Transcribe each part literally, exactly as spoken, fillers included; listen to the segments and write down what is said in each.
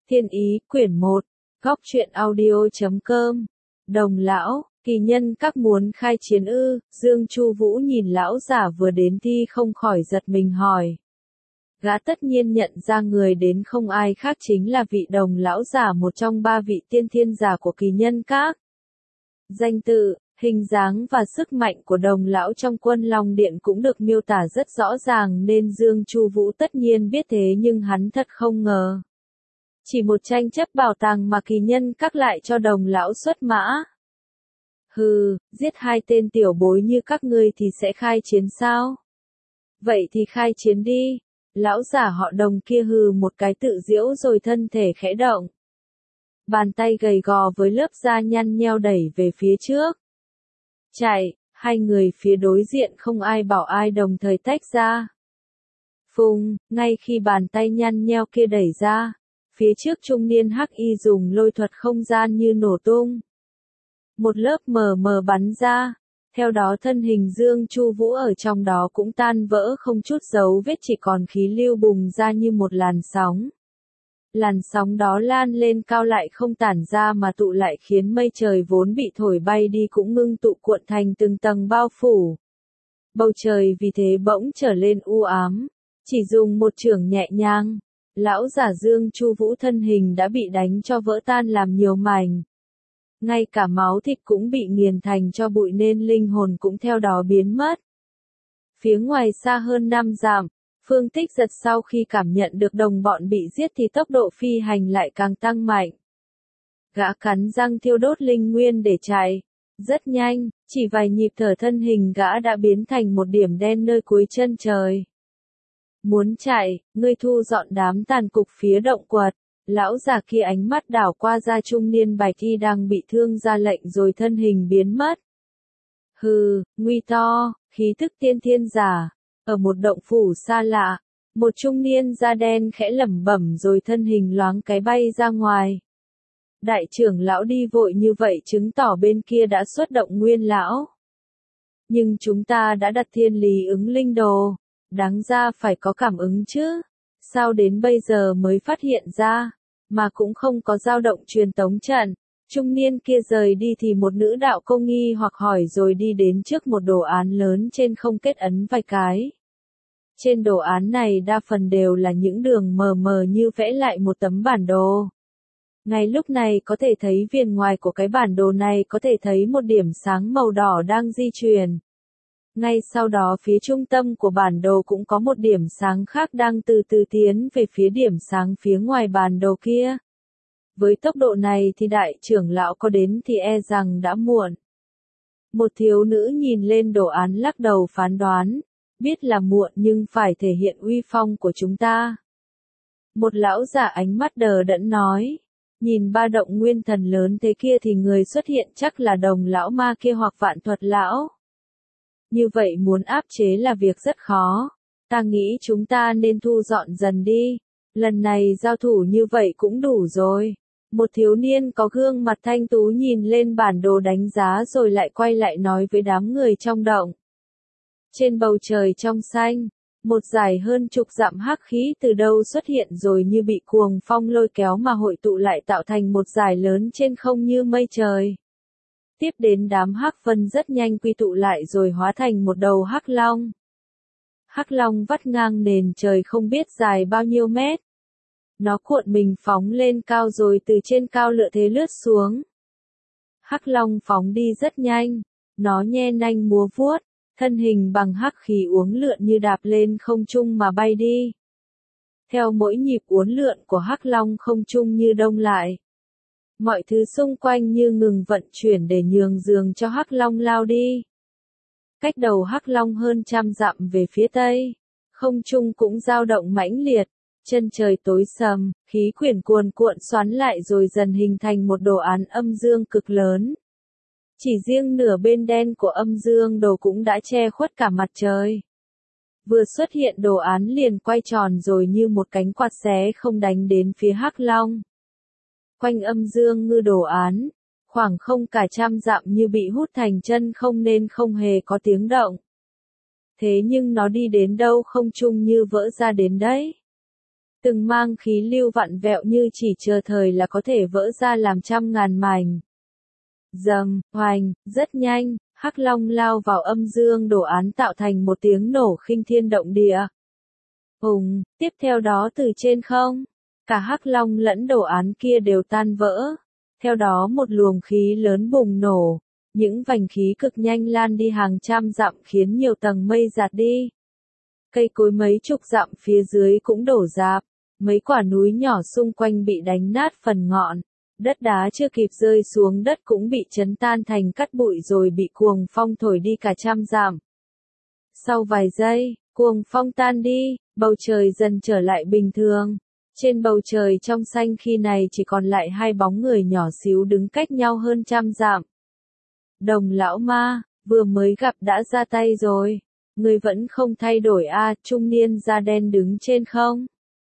Thiên ý, quyển một, góc truyện audio.com. Đồng lão, kỳ nhân các muốn khai chiến ư? Dương Chu Vũ nhìn lão giả vừa đến thi không khỏi giật mình hỏi. Gã tất nhiên nhận ra người đến không ai khác chính là vị đồng lão giả, một trong ba vị tiên thiên giả của kỳ nhân các. Danh tự, hình dáng và sức mạnh của đồng lão trong Quân Long Điện cũng được miêu tả rất rõ ràng nên Dương Chu Vũ tất nhiên biết, thế nhưng hắn thật không ngờ. Chỉ một tranh chấp bảo tàng mà kỳ nhân các lại cho đồng lão xuất mã. Hừ, giết hai tên tiểu bối như các ngươi thì sẽ khai chiến sao? Vậy thì khai chiến đi. Lão giả họ Đồng kia hừ một cái tự giễu rồi thân thể khẽ động. Bàn tay gầy gò với lớp da nhăn nheo đẩy về phía trước. Chạy, hai người phía đối diện không ai bảo ai đồng thời tách ra. Phùng, ngay khi bàn tay nhăn nheo kia đẩy ra, phía trước trung niên hắc y dùng lôi thuật không gian như nổ tung. Một lớp mờ mờ bắn ra, theo đó thân hình Dương Chu Vũ ở trong đó cũng tan vỡ không chút dấu vết, chỉ còn khí lưu bùng ra như một làn sóng. Làn sóng đó lan lên cao lại không tản ra mà tụ lại, khiến mây trời vốn bị thổi bay đi cũng ngưng tụ cuộn thành từng tầng bao phủ. Bầu trời vì thế bỗng trở lên u ám, chỉ dùng một chưởng nhẹ nhàng, lão giả Dương Chu Vũ thân hình đã bị đánh cho vỡ tan làm nhiều mảnh. Ngay cả máu thịt cũng bị nghiền thành cho bụi nên linh hồn cũng theo đó biến mất. Phía ngoài xa hơn năm dặm, Phương Tích Giật sau khi cảm nhận được đồng bọn bị giết thì tốc độ phi hành lại càng tăng mạnh. Gã cắn răng thiêu đốt linh nguyên để chạy. Rất nhanh, chỉ vài nhịp thở thân hình gã đã biến thành một điểm đen nơi cuối chân trời. Muốn chạy, ngươi thu dọn đám tàn cục phía động quật. Lão già kia ánh mắt đảo qua ra trung niên bạch y đang bị thương ra lệnh rồi thân hình biến mất. Hừ, nguy to, khí tức tiên thiên giả. Ở một động phủ xa lạ, một trung niên da đen khẽ lẩm bẩm rồi thân hình loáng cái bay ra ngoài. Đại trưởng lão đi vội như vậy chứng tỏ bên kia đã xuất động nguyên lão. Nhưng chúng ta đã đặt thiên lý ứng linh đồ, đáng ra phải có cảm ứng chứ. Sao đến bây giờ mới phát hiện ra, mà cũng không có dao động truyền tống trận. Trung niên kia rời đi thì một nữ đạo công nghi hoặc hỏi rồi đi đến trước một đồ án lớn trên không kết ấn vài cái. Trên đồ án này đa phần đều là những đường mờ mờ như vẽ lại một tấm bản đồ. Ngay lúc này có thể thấy viền ngoài của cái bản đồ này có thể thấy một điểm sáng màu đỏ đang di chuyển. Ngay sau đó phía trung tâm của bản đồ cũng có một điểm sáng khác đang từ từ tiến về phía điểm sáng phía ngoài bản đồ kia. Với tốc độ này thì đại trưởng lão có đến thì e rằng đã muộn. Một thiếu nữ nhìn lên đồ án lắc đầu phán đoán, biết là muộn nhưng phải thể hiện uy phong của chúng ta. Một lão giả ánh mắt đờ đẫn nói, nhìn ba động nguyên thần lớn thế kia thì người xuất hiện chắc là đồng lão ma kia hoặc vạn thuật lão. Như vậy muốn áp chế là việc rất khó, ta nghĩ chúng ta nên thu dọn dần đi, lần này giao thủ như vậy cũng đủ rồi. Một thiếu niên có gương mặt thanh tú nhìn lên bản đồ đánh giá rồi lại quay lại nói với đám người trong động. Trên bầu trời trong xanh, một dải hơn chục dặm hắc khí từ đâu xuất hiện rồi như bị cuồng phong lôi kéo mà hội tụ lại tạo thành một dải lớn trên không như mây trời. Tiếp đến đám hắc vân rất nhanh quy tụ lại rồi hóa thành một đầu hắc long. Hắc long vắt ngang nền trời không biết dài bao nhiêu mét. Nó cuộn mình phóng lên cao rồi từ trên cao lựa thế lướt xuống. Hắc long phóng đi rất nhanh, nó nhe nanh múa vuốt, thân hình bằng hắc khí uốn lượn như đạp lên không trung mà bay đi. Theo mỗi nhịp uốn lượn của hắc long không trung như đông lại. Mọi thứ xung quanh như ngừng vận chuyển để nhường giường cho hắc long lao đi. Cách đầu hắc long hơn trăm dặm về phía tây, không trung cũng dao động mãnh liệt. Chân trời tối sầm, khí quyển cuồn cuộn xoắn lại rồi dần hình thành một đồ án âm dương cực lớn. Chỉ riêng nửa bên đen của âm dương đồ cũng đã che khuất cả mặt trời. Vừa xuất hiện đồ án liền quay tròn rồi như một cánh quạt xé không đánh đến phía hắc long. Quanh âm dương ngư đồ án, khoảng không cả trăm dặm như bị hút thành chân không nên không hề có tiếng động. Thế nhưng nó đi đến đâu không trung như vỡ ra đến đấy. từng mang khí lưu vặn vẹo như chỉ chờ thời là có thể vỡ ra làm trăm ngàn mảnh. Dầm, hoành, rất nhanh, Hắc Long lao vào âm dương đồ án tạo thành một tiếng nổ khinh thiên động địa. Hùng, tiếp theo đó từ trên không, cả Hắc Long lẫn đồ án kia đều tan vỡ. Theo đó một luồng khí lớn bùng nổ, những vành khí cực nhanh lan đi hàng trăm dặm khiến nhiều tầng mây giạt đi. Cây cối mấy chục dặm phía dưới cũng đổ rạp, mấy quả núi nhỏ xung quanh bị đánh nát phần ngọn, đất đá chưa kịp rơi xuống đất cũng bị chấn tan thành cát bụi rồi bị cuồng phong thổi đi cả trăm dặm. Sau vài giây, cuồng phong tan đi, bầu trời dần trở lại bình thường. Trên bầu trời trong xanh khi này chỉ còn lại hai bóng người nhỏ xíu đứng cách nhau hơn trăm dặm. Đồng lão ma, vừa mới gặp đã ra tay rồi. Người vẫn không thay đổi à, trung niên da đen đứng trên không.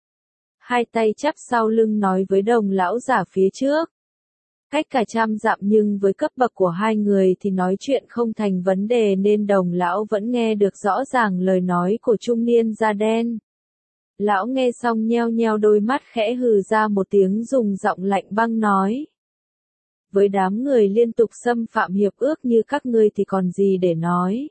Hai tay chắp sau lưng nói với đồng lão giả phía trước. Cách cả trăm dặm nhưng với cấp bậc của hai người thì nói chuyện không thành vấn đề nên đồng lão vẫn nghe được rõ ràng lời nói của trung niên da đen. Lão nghe xong nheo nheo đôi mắt khẽ hừ ra một tiếng dùng giọng lạnh băng nói. Với đám người liên tục xâm phạm hiệp ước như các ngươi thì còn gì để nói.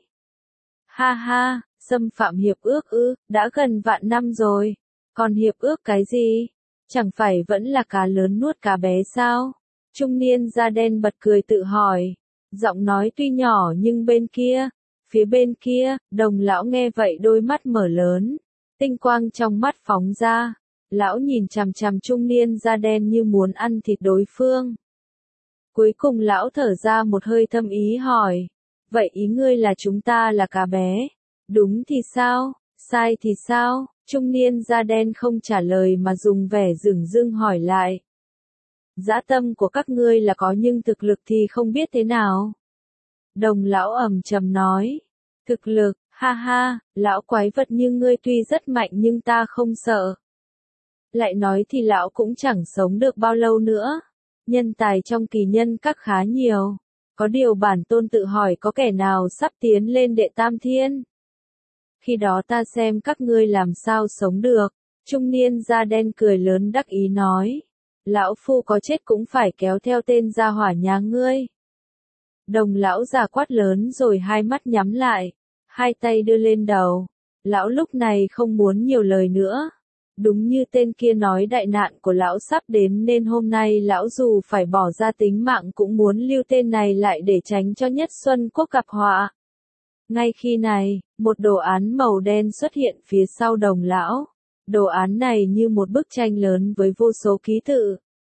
Ha ha, xâm phạm hiệp ước ư, đã gần vạn năm rồi. Còn hiệp ước cái gì? Chẳng phải vẫn là cá lớn nuốt cá bé sao? Trung niên da đen bật cười tự hỏi. Giọng nói tuy nhỏ nhưng bên kia, phía bên kia, đồng lão nghe vậy đôi mắt mở lớn. Tinh quang trong mắt phóng ra. Lão nhìn chằm chằm trung niên da đen như muốn ăn thịt đối phương. Cuối cùng lão thở ra một hơi thâm ý hỏi. Vậy ý ngươi là chúng ta là cá bé? Đúng thì sao? Sai thì sao? Trung niên da đen không trả lời mà dùng vẻ dửng dưng hỏi lại. Dã tâm của các ngươi là có nhưng thực lực thì không biết thế nào. Đồng lão ầm trầm nói. Thực lực, ha ha, lão quái vật như ngươi tuy rất mạnh nhưng ta không sợ. Lại nói thì lão cũng chẳng sống được bao lâu nữa. Nhân tài trong kỳ nhân các khá nhiều. Có điều bản tôn tự hỏi có kẻ nào sắp tiến lên đệ tam thiên. Khi đó ta xem các ngươi làm sao sống được. Trung niên da đen cười lớn đắc ý nói. Lão phu có chết cũng phải kéo theo tên gia hỏa nhà ngươi. Đồng lão già quát lớn rồi hai mắt nhắm lại. Hai tay đưa lên đầu. Lão lúc này không muốn nhiều lời nữa. Đúng như tên kia nói đại nạn của lão sắp đến nên hôm nay lão dù phải bỏ ra tính mạng cũng muốn lưu tên này lại để tránh cho Nhất Xuân Quốc gặp họa. Ngay khi này, một đồ án màu đen xuất hiện phía sau đồng lão. Đồ án này như một bức tranh lớn với vô số ký tự.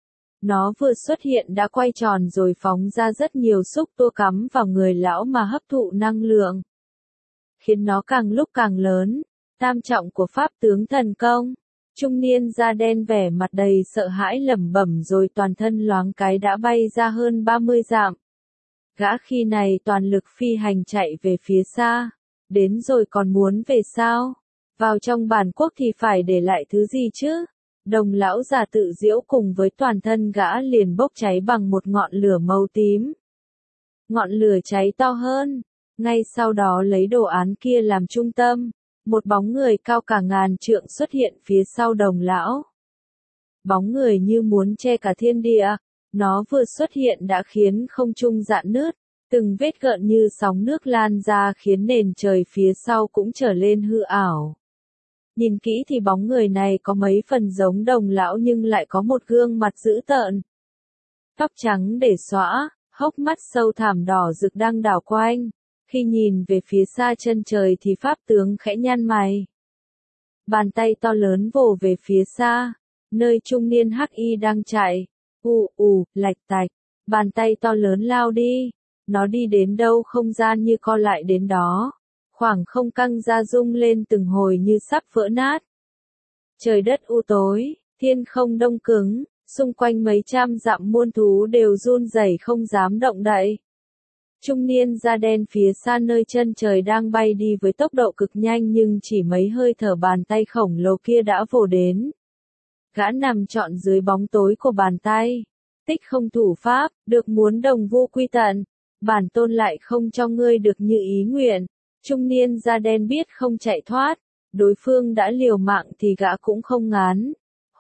Nó vừa xuất hiện đã quay tròn rồi phóng ra rất nhiều xúc tua cắm vào người lão mà hấp thụ năng lượng. Khiến nó càng lúc càng lớn. Tam trọng của pháp tướng thần công. Trung niên da đen vẻ mặt đầy sợ hãi lẩm bẩm rồi toàn thân loáng cái đã bay ra hơn ba mươi dặm. Gã khi này toàn lực phi hành chạy về phía xa. Đến rồi còn muốn về sao? Vào trong bản quốc thì phải để lại thứ gì chứ? Đồng lão già tự giễu cùng với toàn thân gã liền bốc cháy bằng một ngọn lửa màu tím. Ngọn lửa cháy to hơn. Ngay sau đó lấy đồ án kia làm trung tâm. Một bóng người cao cả ngàn trượng xuất hiện phía sau đồng lão. Bóng người như muốn che cả thiên địa. Nó vừa xuất hiện đã khiến không trung rạn nứt. Từng vết gợn như sóng nước lan ra khiến nền trời phía sau cũng trở lên hư ảo. Nhìn kỹ thì bóng người này có mấy phần giống đồng lão nhưng lại có một gương mặt dữ tợn. Tóc trắng để xõa, hốc mắt sâu thẳm đỏ rực đang đảo quanh. Khi nhìn về phía xa chân trời thì pháp tướng khẽ nhăn mày. Bàn tay to lớn vồ về phía xa, nơi trung niên hắc y đang chạy. Ù ù, lạch tạch, bàn tay to lớn lao đi. Nó đi đến đâu không gian như co lại đến đó. Khoảng không căng ra rung lên từng hồi như sắp vỡ nát. Trời đất u tối, thiên không đông cứng, xung quanh mấy trăm dặm muôn thú đều run rẩy không dám động đậy. Trung niên da đen phía xa nơi chân trời đang bay đi với tốc độ cực nhanh nhưng chỉ mấy hơi thở bàn tay khổng lồ kia đã vồ đến. Gã nằm trọn dưới bóng tối của bàn tay. Tích không thủ pháp, được muốn đồng vu quy tận. Bản tôn lại không cho ngươi được như ý nguyện. Trung niên da đen biết không chạy thoát. Đối phương đã liều mạng thì gã cũng không ngán.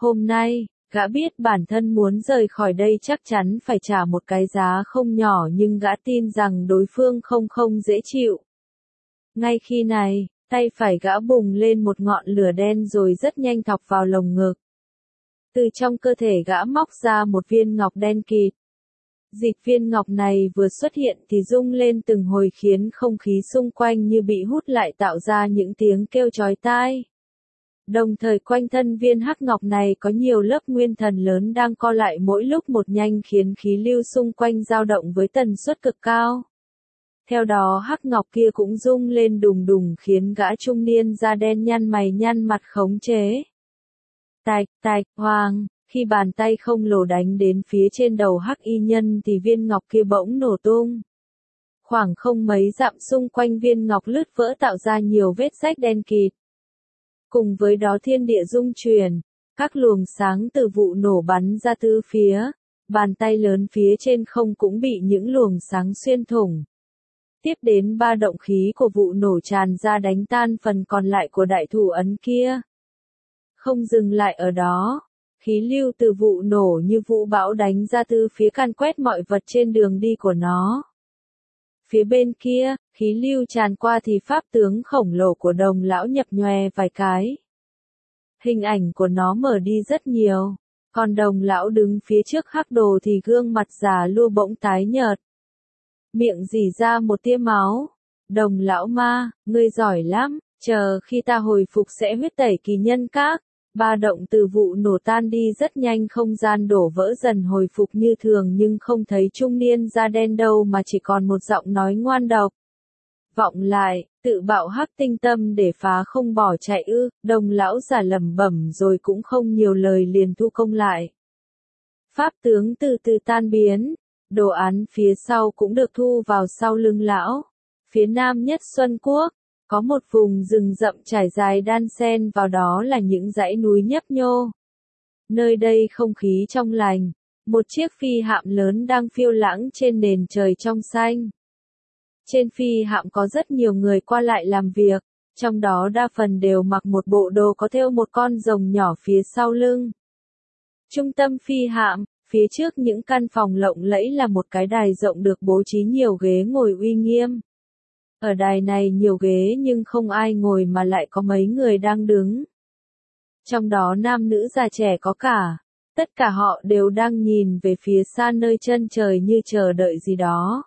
Hôm nay, gã biết bản thân muốn rời khỏi đây chắc chắn phải trả một cái giá không nhỏ nhưng gã tin rằng đối phương không không dễ chịu. Ngay khi này, tay phải gã bùng lên một ngọn lửa đen rồi rất nhanh thọc vào lồng ngực. Từ trong cơ thể gã móc ra một viên ngọc đen kịt. Dịch viên ngọc này vừa xuất hiện thì rung lên từng hồi khiến không khí xung quanh như bị hút lại tạo ra những tiếng kêu chói tai. Đồng thời quanh thân viên hắc ngọc này có nhiều lớp nguyên thần lớn đang co lại mỗi lúc một nhanh khiến khí lưu xung quanh dao động với tần suất cực cao. Theo đó hắc ngọc kia cũng rung lên đùng đùng khiến gã trung niên da đen nhăn mày nhăn mặt khống chế. Tạch, tạch, hoàng, khi bàn tay không lồ đánh đến phía trên đầu hắc y nhân thì viên ngọc kia bỗng nổ tung. Khoảng không mấy dặm xung quanh viên ngọc lướt vỡ tạo ra nhiều vết rách đen kịt. Cùng với đó thiên địa rung chuyển, các luồng sáng từ vụ nổ bắn ra tứ phía, bàn tay lớn phía trên không cũng bị những luồng sáng xuyên thủng. Tiếp đến ba động khí của vụ nổ tràn ra đánh tan phần còn lại của đại thủ ấn kia. Không dừng lại ở đó, khí lưu từ vụ nổ như vũ bão đánh ra từ phía can quét mọi vật trên đường đi của nó. Phía bên kia, khí lưu tràn qua thì pháp tướng khổng lồ của Đồng lão nhập nhòe vài cái. Hình ảnh của nó mở đi rất nhiều, còn Đồng lão đứng phía trước hắc đồ thì gương mặt già lua bỗng tái nhợt. Miệng rỉ ra một tia máu. Đồng lão ma, ngươi giỏi lắm, chờ khi ta hồi phục sẽ huyết tẩy kỳ nhân các. Ba động từ vụ nổ tan đi rất nhanh, không gian đổ vỡ dần hồi phục như thường nhưng không thấy trung niên da đen đâu mà chỉ còn một giọng nói ngoan độc. Vọng lại, tự bạo hắc tinh tâm để phá không bỏ chạy ư, Đồng lão giả lẩm bẩm rồi cũng không nhiều lời liền thu công lại. Pháp tướng từ từ tan biến, đồ án phía sau cũng được thu vào sau lưng lão. Phía nam nhất Xuân Quốc, có một vùng rừng rậm trải dài đan xen vào đó là những dãy núi nhấp nhô. Nơi đây không khí trong lành, một chiếc phi hạm lớn đang phiêu lãng trên nền trời trong xanh. Trên phi hạm có rất nhiều người qua lại làm việc, trong đó đa phần đều mặc một bộ đồ có thêu một con rồng nhỏ phía sau lưng. Trung tâm phi hạm, phía trước những căn phòng lộng lẫy là một cái đài rộng được bố trí nhiều ghế ngồi uy nghiêm. Ở đài này nhiều ghế nhưng không ai ngồi mà lại có mấy người đang đứng. Trong đó nam nữ già trẻ có cả. Tất cả họ đều đang nhìn về phía xa nơi chân trời như chờ đợi gì đó.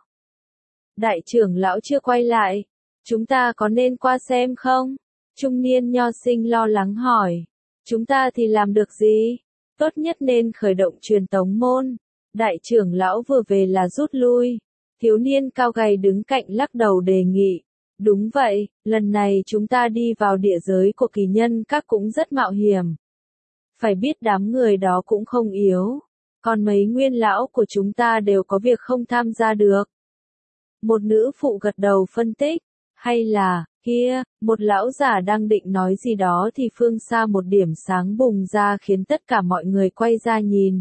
Đại trưởng lão chưa quay lại. Chúng ta có nên qua xem không? Trung niên nho sinh lo lắng hỏi. Chúng ta thì làm được gì? Tốt nhất nên khởi động truyền tống môn. Đại trưởng lão vừa về là rút lui. Thiếu niên cao gầy đứng cạnh lắc đầu đề nghị. Đúng vậy, lần này chúng ta đi vào địa giới của kỳ nhân các cũng rất mạo hiểm. Phải biết đám người đó cũng không yếu. Còn mấy nguyên lão của chúng ta đều có việc không tham gia được. Một nữ phụ gật đầu phân tích. Hay là, kia, một lão giả đang định nói gì đó thì phương xa một điểm sáng bùng ra khiến tất cả mọi người quay ra nhìn.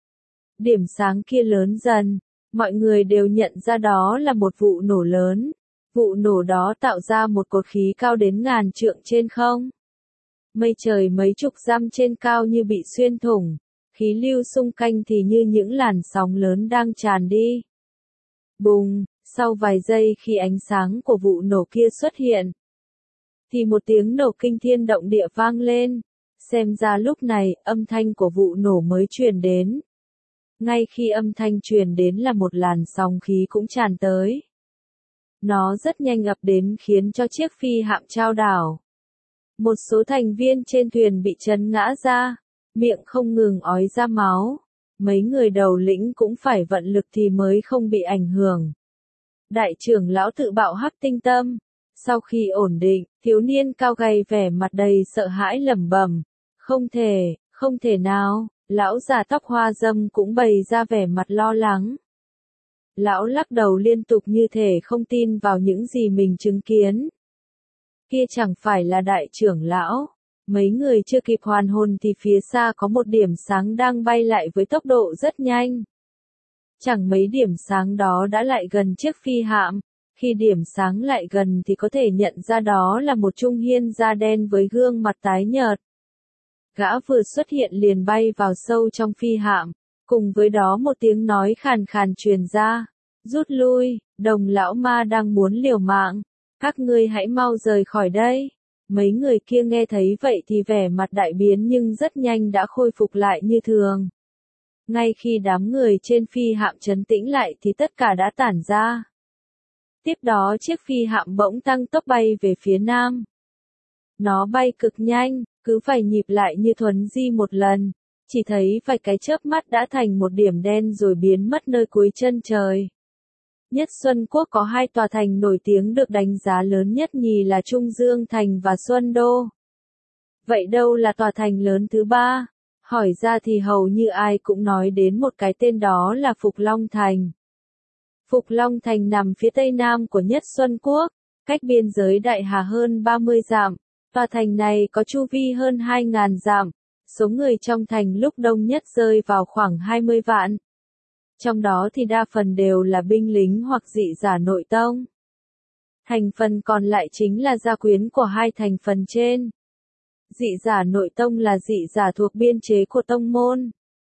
Điểm sáng kia lớn dần. Mọi người đều nhận ra đó là một vụ nổ lớn. Vụ nổ đó tạo ra một cột khí cao đến ngàn trượng trên không. Mây trời mấy chục dặm trên cao như bị xuyên thủng. Khí lưu xung quanh thì như những làn sóng lớn đang tràn đi. Bùng, sau vài giây khi ánh sáng của vụ nổ kia xuất hiện. Thì một tiếng nổ kinh thiên động địa vang lên. Xem ra lúc này âm thanh của vụ nổ mới truyền đến. Ngay khi âm thanh truyền đến là một làn sóng khí cũng tràn tới. Nó rất nhanh ập đến khiến cho chiếc phi hạm chao đảo. Một số thành viên trên thuyền bị chấn ngã ra, miệng không ngừng ói ra máu. Mấy người đầu lĩnh cũng phải vận lực thì mới không bị ảnh hưởng. Đại trưởng lão tự bạo hắc tinh tâm. Sau khi ổn định, thiếu niên cao gầy vẻ mặt đầy sợ hãi lẩm bẩm. Không thể, không thể nào. Lão già tóc hoa râm cũng bày ra vẻ mặt lo lắng. Lão lắc đầu liên tục như thể không tin vào những gì mình chứng kiến. Kia chẳng phải là đại trưởng lão. Mấy người chưa kịp hoàn hồn thì phía xa có một điểm sáng đang bay lại với tốc độ rất nhanh. Chẳng mấy điểm sáng đó đã lại gần chiếc phi hạm. Khi điểm sáng lại gần thì có thể nhận ra đó là một trung niên da đen với gương mặt tái nhợt. Gã vừa xuất hiện liền bay vào sâu trong phi hạm, cùng với đó một tiếng nói khàn khàn truyền ra, rút lui, Đồng lão ma đang muốn liều mạng, các ngươi hãy mau rời khỏi đây. Mấy người kia nghe thấy vậy thì vẻ mặt đại biến nhưng rất nhanh đã khôi phục lại như thường. Ngay khi đám người trên phi hạm trấn tĩnh lại thì tất cả đã tản ra. Tiếp đó chiếc phi hạm bỗng tăng tốc bay về phía nam. Nó bay cực nhanh, cứ phải nhịp lại như thuấn di một lần, chỉ thấy vài cái chớp mắt đã thành một điểm đen rồi biến mất nơi cuối chân trời. Nhất Xuân Quốc có hai tòa thành nổi tiếng được đánh giá lớn nhất nhì là Trung Dương Thành và Xuân Đô. Vậy đâu là tòa thành lớn thứ ba? Hỏi ra thì hầu như ai cũng nói đến một cái tên đó là Phục Long Thành. Phục Long Thành nằm phía tây nam của Nhất Xuân Quốc, cách biên giới Đại Hà hơn ba mươi dặm. Tòa thành này có chu vi hơn hai nghìn dặm. Số người trong thành lúc đông nhất rơi vào khoảng hai mươi vạn. Trong đó thì đa phần đều là binh lính hoặc dị giả nội tông. Thành phần còn lại chính là gia quyến của hai thành phần trên. Dị giả nội tông là dị giả thuộc biên chế của tông môn.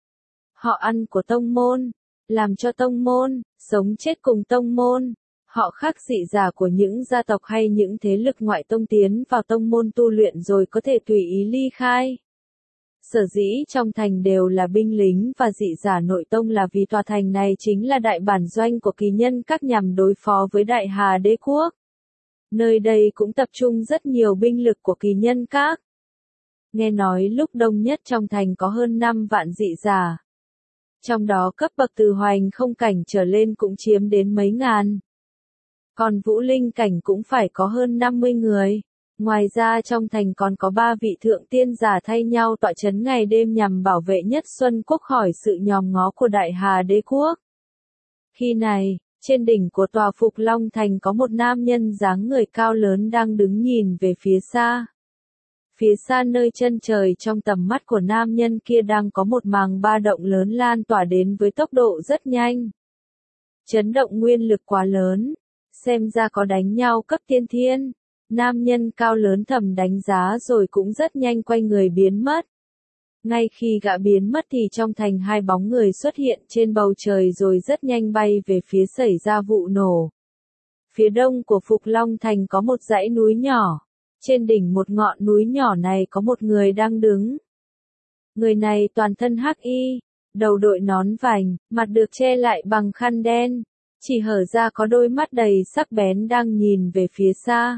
Họ ăn của tông môn, làm cho tông môn, sống chết cùng tông môn. Họ khác dị giả của những gia tộc hay những thế lực ngoại tông tiến vào tông môn tu luyện rồi có thể tùy ý ly khai. Sở dĩ trong thành đều là binh lính và dị giả nội tông là vì tòa thành này chính là đại bản doanh của kỳ nhân các nhằm đối phó với Đại Hà Đế quốc. Nơi đây cũng tập trung rất nhiều binh lực của kỳ nhân các. Nghe nói lúc đông nhất trong thành có hơn năm vạn dị giả. Trong đó cấp bậc từ hoành không cảnh trở lên cũng chiếm đến mấy ngàn. Còn vũ linh cảnh cũng phải có hơn năm mươi người. Ngoài ra trong thành còn có ba vị thượng tiên giả thay nhau tọa chấn ngày đêm nhằm bảo vệ Nhất Xuân Quốc khỏi sự nhòm ngó của Đại Hà Đế quốc. Khi này, trên đỉnh của tòa Phục Long Thành có một nam nhân dáng người cao lớn đang đứng nhìn về phía xa. Phía xa nơi chân trời trong tầm mắt của nam nhân kia đang có một màng ba động lớn lan tỏa đến với tốc độ rất nhanh. Chấn động nguyên lực quá lớn, xem ra có đánh nhau cấp tiên thiên. Nam nhân cao lớn thầm đánh giá rồi cũng rất nhanh quay người biến mất. Ngay khi gã biến mất thì trong thành hai bóng người xuất hiện trên bầu trời rồi rất nhanh bay về phía xảy ra vụ nổ. Phía đông của Phục Long Thành có một dãy núi nhỏ. Trên đỉnh một ngọn núi nhỏ này có một người đang đứng. Người này toàn thân hắc y, đầu đội nón vành, mặt được che lại bằng khăn đen, chỉ hở ra có đôi mắt đầy sắc bén đang nhìn về phía xa.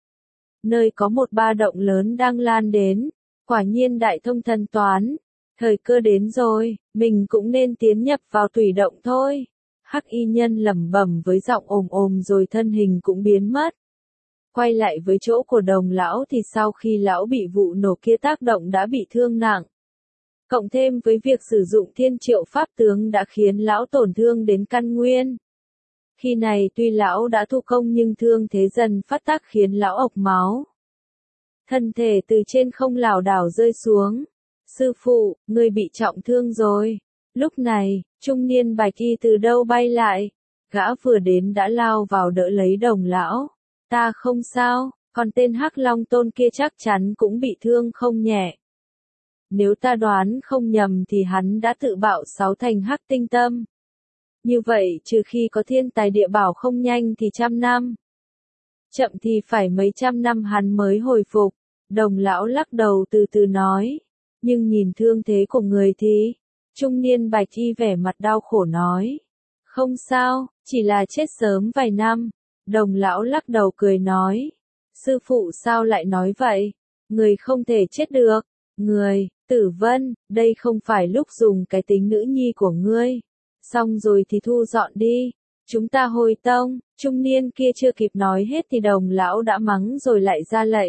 Nơi có một ba động lớn đang lan đến, quả nhiên đại thông thần toán, thời cơ đến rồi, mình cũng nên tiến nhập vào thủy động thôi. Hắc y nhân lẩm bẩm với giọng ồm ồm rồi thân hình cũng biến mất. Quay lại với chỗ của Đồng lão thì sau khi lão bị vụ nổ kia tác động đã bị thương nặng. Cộng thêm với việc sử dụng thiên triệu pháp tướng đã khiến lão tổn thương đến căn nguyên. Khi này tuy lão đã thu công nhưng thương thế dần phát tác khiến lão ộc máu. Thân thể từ trên không lảo đảo rơi xuống. Sư phụ, ngươi bị trọng thương rồi. Lúc này, trung niên bạch y từ đâu bay lại. Gã vừa đến đã lao vào đỡ lấy Đồng lão. Ta không sao, còn tên Hắc Long Tôn kia chắc chắn cũng bị thương không nhẹ. Nếu ta đoán không nhầm thì hắn đã tự bạo sáu thành Hắc Tinh Tâm. Như vậy trừ khi có thiên tài địa bảo không nhanh thì trăm năm. Chậm thì phải mấy trăm năm hắn mới hồi phục. Đồng lão lắc đầu từ từ nói. Nhưng nhìn thương thế của người thì, trung niên bạch y vẻ mặt đau khổ nói. Không sao, chỉ là chết sớm vài năm. Đồng lão lắc đầu cười nói. Sư phụ sao lại nói vậy? Người không thể chết được. Người, Tử Vân, đây không phải lúc dùng cái tính nữ nhi của ngươi. Xong rồi thì thu dọn đi. Chúng ta hồi tông. Trung niên kia chưa kịp nói hết thì đồng lão đã mắng rồi lại ra lệnh.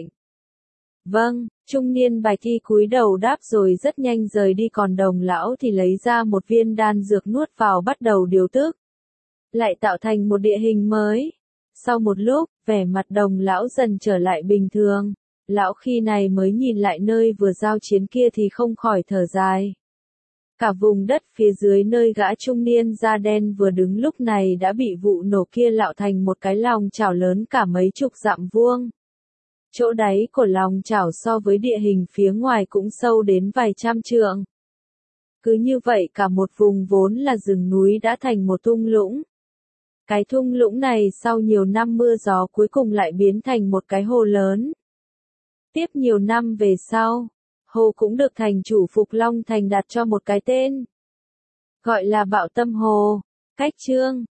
Vâng, trung niên bạch y cúi đầu đáp rồi rất nhanh rời đi, còn đồng lão thì lấy ra một viên đan dược nuốt vào bắt đầu điều tức. Lại tạo thành một địa hình mới. Sau một lúc, vẻ mặt đồng lão dần trở lại bình thường. Lão khi này mới nhìn lại nơi vừa giao chiến kia thì không khỏi thở dài. Cả vùng đất phía dưới nơi gã trung niên da đen vừa đứng lúc này đã bị vụ nổ kia lạo thành một cái lòng chảo lớn cả mấy chục dặm vuông. Chỗ đáy của lòng chảo so với địa hình phía ngoài cũng sâu đến vài trăm trượng. Cứ như vậy cả một vùng vốn là rừng núi đã thành một thung lũng. Cái thung lũng này sau nhiều năm mưa gió cuối cùng lại biến thành một cái hồ lớn. Tiếp nhiều năm về sau, hồ cũng được thành chủ Phục Long Thành đặt cho một cái tên. Gọi là Bạo Tâm Hồ. Cách chương